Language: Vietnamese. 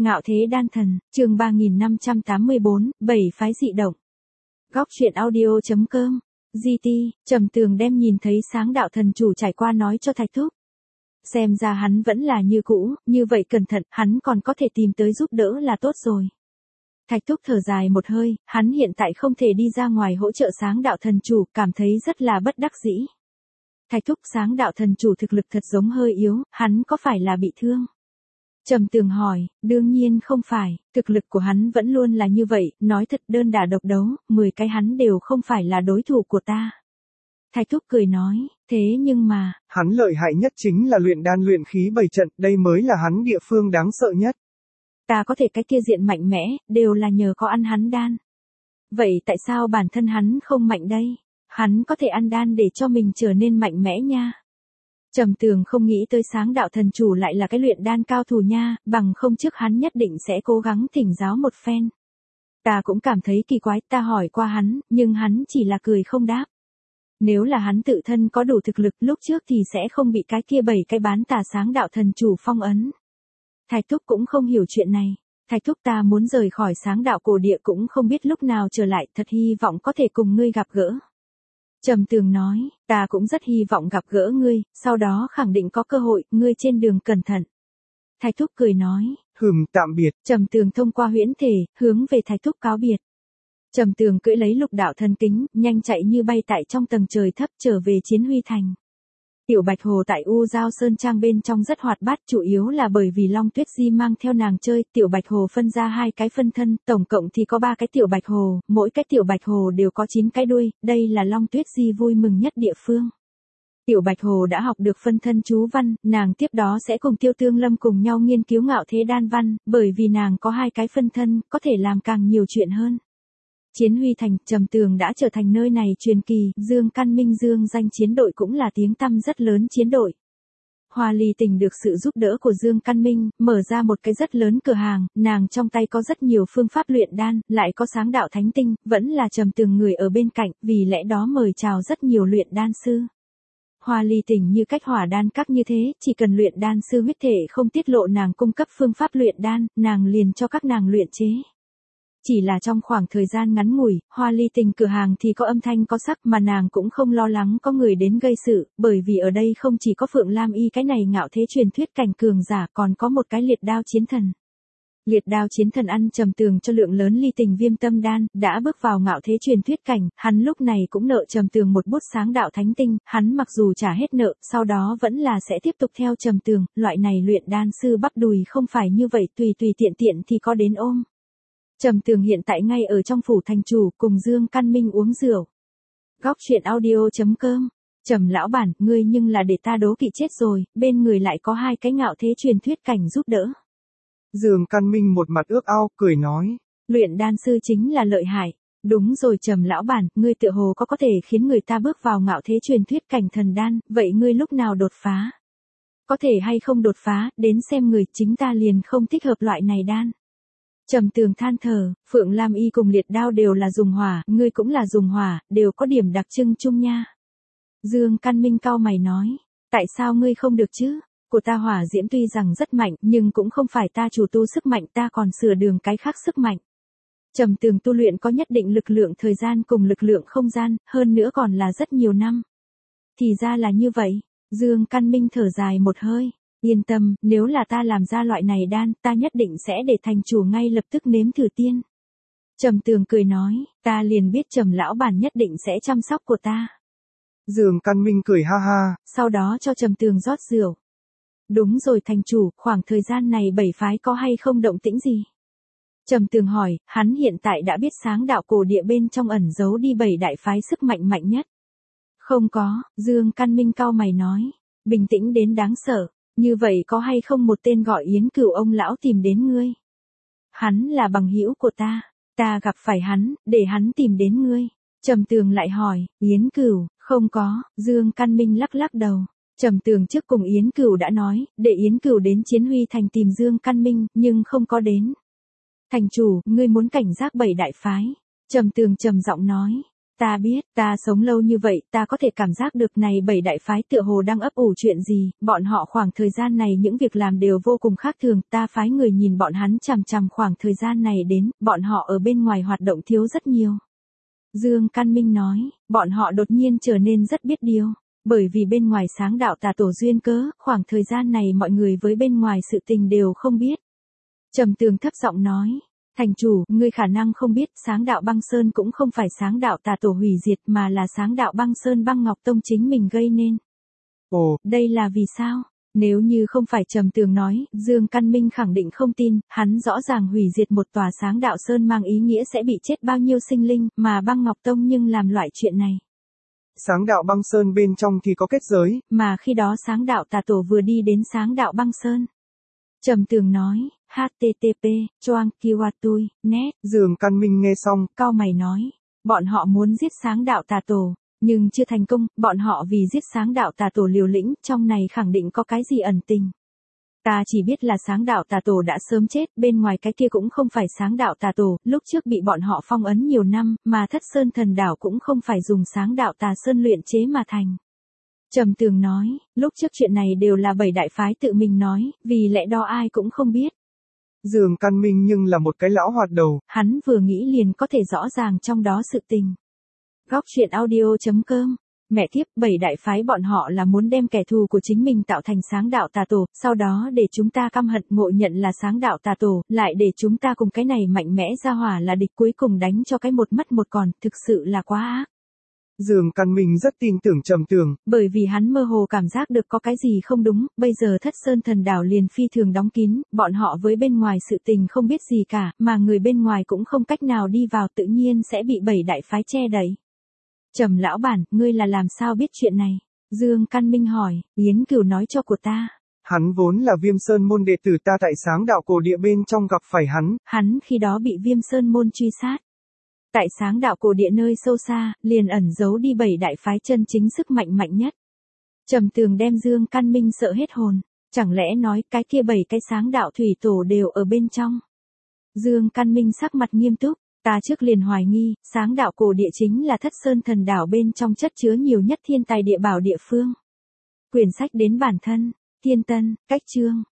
Ngạo Thế Đan Thần, chương 3584, 7 phái dị động. Góc truyện audio.com, GT, Trầm Tường đem nhìn thấy sáng đạo thần chủ trải qua nói cho Thạch Thúc. Xem ra hắn vẫn là như cũ, như vậy cẩn thận, hắn còn có thể tìm tới giúp đỡ là tốt rồi. Thạch Thúc thở dài một hơi, hắn hiện tại không thể đi ra ngoài hỗ trợ sáng đạo thần chủ, cảm thấy rất là bất đắc dĩ. Thạch Thúc, sáng đạo thần chủ thực lực thật giống hơi yếu, hắn có phải là bị thương? Trầm Tường hỏi, đương nhiên không phải, thực lực của hắn vẫn luôn là như vậy, nói thật đơn đả độc đấu, 10 cái hắn đều không phải là đối thủ của ta. Thạch Thúc cười nói, thế nhưng mà, hắn lợi hại nhất chính là luyện đan luyện khí 7 trận, đây mới là hắn địa phương đáng sợ nhất. Ta có thể cái kia diện mạnh mẽ, đều là nhờ có ăn hắn đan. Vậy tại sao bản thân hắn không mạnh đây? Hắn có thể ăn đan để cho mình trở nên mạnh mẽ nha. Trầm Tường không nghĩ tới sáng đạo thần chủ lại là cái luyện đan cao thủ nha, bằng không trước hắn nhất định sẽ cố gắng thỉnh giáo một phen. Ta cũng cảm thấy kỳ quái, ta hỏi qua hắn, nhưng hắn chỉ là cười không đáp. Nếu là hắn tự thân có đủ thực lực lúc trước thì sẽ không bị cái kia 7 cái bán tà sáng đạo thần chủ phong ấn. Thạch Thúc cũng không hiểu chuyện này. Thạch Thúc, ta muốn rời khỏi sáng đạo cổ địa cũng không biết lúc nào trở lại, thật hy vọng có thể cùng ngươi gặp gỡ. Trầm Tường nói, ta cũng rất hy vọng gặp gỡ ngươi, sau đó khẳng định có cơ hội, ngươi trên đường cẩn thận. Thạch Thúc cười nói, tạm biệt. Trầm Tường thông qua huyễn thể, hướng về Thạch Thúc cáo biệt. Trầm Tường cưỡi lấy lục đạo thần kính, nhanh chạy như bay tại trong tầng trời thấp trở về Chiến Huy Thành. Tiểu Bạch Hồ tại U Giao Sơn Trang bên trong rất hoạt bát, chủ yếu là bởi vì Long Tuyết Di mang theo nàng chơi, Tiểu Bạch Hồ phân ra 2 cái phân thân, tổng cộng thì có 3 cái Tiểu Bạch Hồ, mỗi cái Tiểu Bạch Hồ đều có 9 cái đuôi, đây là Long Tuyết Di vui mừng nhất địa phương. Tiểu Bạch Hồ đã học được phân thân chú văn, nàng tiếp đó sẽ cùng Tiêu Tương Lâm cùng nhau nghiên cứu Ngạo Thế Đan văn, bởi vì nàng có 2 cái phân thân, có thể làm càng nhiều chuyện hơn. Chiến Huy Thành, Trầm Tường đã trở thành nơi này truyền kỳ, Dương Căn Minh Dương danh chiến đội cũng là tiếng tăm rất lớn chiến đội. Hoa Ly Tình được sự giúp đỡ của Dương Căn Minh, mở ra một cái rất lớn cửa hàng, nàng trong tay có rất nhiều phương pháp luyện đan, lại có sáng đạo thánh tinh, vẫn là Trầm Tường người ở bên cạnh, vì lẽ đó mời chào rất nhiều luyện đan sư. Hoa Ly Tình như cách Hỏa Đan Các như thế, chỉ cần luyện đan sư huyết thể không tiết lộ nàng cung cấp phương pháp luyện đan, nàng liền cho các nàng luyện chế. Chỉ là trong khoảng thời gian ngắn ngủi, Hoa Ly Tình cửa hàng thì có âm thanh có sắc mà nàng cũng không lo lắng có người đến gây sự, bởi vì ở đây không chỉ có Phượng Lam Y cái này ngạo thế truyền thuyết cảnh cường giả, còn có một cái liệt đao chiến thần. Liệt đao chiến thần ăn Trầm Tường cho lượng lớn ly tình viêm tâm đan, đã bước vào ngạo thế truyền thuyết cảnh, hắn lúc này cũng nợ Trầm Tường một bút sáng đạo thánh tinh, hắn mặc dù trả hết nợ, sau đó vẫn là sẽ tiếp tục theo Trầm Tường, loại này luyện đan sư bắp đùi không phải như vậy tùy tiện thì có đến ôm. Trầm Tường hiện tại ngay ở trong phủ thành chủ cùng Dương Căn Minh uống rượu. Góc truyện audio.com, Trầm lão bản, ngươi nhưng là để ta đố kỵ chết rồi, bên người lại có 2 cái ngạo thế truyền thuyết cảnh giúp đỡ. Dương Căn Minh một mặt ước ao, cười nói. Luyện đan sư chính là lợi hại. Đúng rồi Trầm lão bản, ngươi tựa hồ có thể khiến người ta bước vào ngạo thế truyền thuyết cảnh thần đan, vậy ngươi lúc nào đột phá? Có thể hay không đột phá, đến xem người, chính ta liền không thích hợp loại này đan. Trầm Tường than thở, Phượng Lam Y cùng liệt đao đều là dùng hỏa, ngươi cũng là dùng hỏa, đều có điểm đặc trưng chung nha. Dương Căn Minh cau mày nói, tại sao ngươi không được chứ? Của ta hỏa diễm tuy rằng rất mạnh, nhưng cũng không phải ta chủ tu sức mạnh, ta còn sửa đường cái khác sức mạnh. Trầm Tường tu luyện có nhất định lực lượng thời gian cùng lực lượng không gian, hơn nữa còn là rất nhiều năm. Thì ra là như vậy, Dương Căn Minh thở dài một hơi. Yên tâm, nếu là ta làm ra loại này đan, ta nhất định sẽ để thành chủ ngay lập tức nếm thử tiên. Trầm Tường cười nói, ta liền biết Trầm lão bản nhất định sẽ chăm sóc của ta. Dương Căn Minh cười ha ha, sau đó cho Trầm Tường rót rượu. Đúng rồi thành chủ, khoảng thời gian này 7 phái có hay không động tĩnh gì? Trầm Tường hỏi, hắn hiện tại đã biết sáng đạo cổ địa bên trong ẩn giấu đi 7 đại phái sức mạnh mạnh nhất. Không có, Dương Căn Minh cau mày nói, bình tĩnh đến đáng sợ. Như vậy có hay không một tên gọi Yến Cửu ông lão tìm đến ngươi? Hắn là bằng hữu của ta gặp phải hắn, để hắn tìm đến ngươi. Trầm Tường lại hỏi, Yến Cửu, không có, Dương Căn Minh lắc lắc đầu. Trầm Tường trước cùng Yến Cửu đã nói, để Yến Cửu đến Chiến Huy Thành tìm Dương Căn Minh, nhưng không có đến. Thành chủ, ngươi muốn cảnh giác 7 đại phái. Trầm Tường trầm giọng nói, Ta biết, ta sống lâu như vậy, ta có thể cảm giác được này bảy đại phái tựa hồ đang ấp ủ chuyện gì, bọn họ khoảng thời gian này những việc làm đều vô cùng khác thường, ta phái người nhìn bọn hắn chằm chằm khoảng thời gian này đến, bọn họ ở bên ngoài hoạt động thiếu rất nhiều. Dương Căn Minh nói, bọn họ đột nhiên trở nên rất biết điều, bởi vì bên ngoài sáng đạo tà tổ duyên cớ, khoảng thời gian này mọi người với bên ngoài sự tình đều không biết. Trầm Tường thấp giọng nói. Thành chủ, ngươi khả năng không biết, sáng đạo băng sơn cũng không phải sáng đạo tà tổ hủy diệt mà là sáng đạo băng sơn băng ngọc tông chính mình gây nên. Ồ, đây là vì sao? Nếu như không phải Trầm Tường nói, Dương Căn Minh khẳng định không tin, hắn rõ ràng hủy diệt một tòa sáng đạo sơn mang ý nghĩa sẽ bị chết bao nhiêu sinh linh, mà băng ngọc tông nhưng làm loại chuyện này. Sáng đạo băng sơn bên trong thì có kết giới, mà khi đó sáng đạo tà tổ vừa đi đến sáng đạo băng sơn. Trầm Tường nói, http, choang kiwatui, net. Dương Căn Minh nghe xong, cau mày nói, bọn họ muốn giết sáng đạo tà tổ, nhưng chưa thành công, bọn họ vì giết sáng đạo tà tổ liều lĩnh, trong này khẳng định có cái gì ẩn tình. Ta chỉ biết là sáng đạo tà tổ đã sớm chết, bên ngoài cái kia cũng không phải sáng đạo tà tổ, lúc trước bị bọn họ phong ấn nhiều năm, mà Thất Sơn Thần Đảo cũng không phải dùng sáng đạo tà sơn luyện chế mà thành. Trầm Tường nói, lúc trước chuyện này đều là bảy đại phái tự mình nói, vì lẽ đó ai cũng không biết. Dương Căn Minh nhưng là một cái lão hoạt đầu. Hắn vừa nghĩ liền có thể rõ ràng trong đó sự tình. Góc truyện audio.com. Mẹ kiếp, bảy đại phái bọn họ là muốn đem kẻ thù của chính mình tạo thành sáng đạo tà tổ, sau đó để chúng ta căm hận ngộ nhận là sáng đạo tà tổ, lại để chúng ta cùng cái này mạnh mẽ ra hỏa là địch, cuối cùng đánh cho cái một mất một còn, thực sự là quá ác. Dương Căn Minh rất tin tưởng Trầm Tường, bởi vì hắn mơ hồ cảm giác được có cái gì không đúng, bây giờ Thất Sơn Thần Đảo liền phi thường đóng kín, bọn họ với bên ngoài sự tình không biết gì cả, mà người bên ngoài cũng không cách nào đi vào, tự nhiên sẽ bị bảy đại phái che đậy. Trầm lão bản, ngươi là làm sao biết chuyện này? Dương Căn Minh hỏi, Yến Cửu nói cho của ta. Hắn vốn là Viêm Sơn môn đệ tử, ta tại sáng đạo cổ địa bên trong gặp phải hắn. Hắn khi đó bị Viêm Sơn môn truy sát. Tại sáng đạo cổ địa nơi sâu xa, liền ẩn giấu đi bảy đại phái chân chính sức mạnh mạnh nhất. Trầm Tường đem Dương Căn Minh sợ hết hồn, chẳng lẽ nói cái kia bảy cái sáng đạo thủy tổ đều ở bên trong. Dương Căn Minh sắc mặt nghiêm túc, ta trước liền hoài nghi, sáng đạo cổ địa chính là Thất Sơn Thần Đảo bên trong chất chứa nhiều nhất thiên tài địa bảo địa phương. Quyển sách đến bản thân, Thiên Tân, Cách Chương.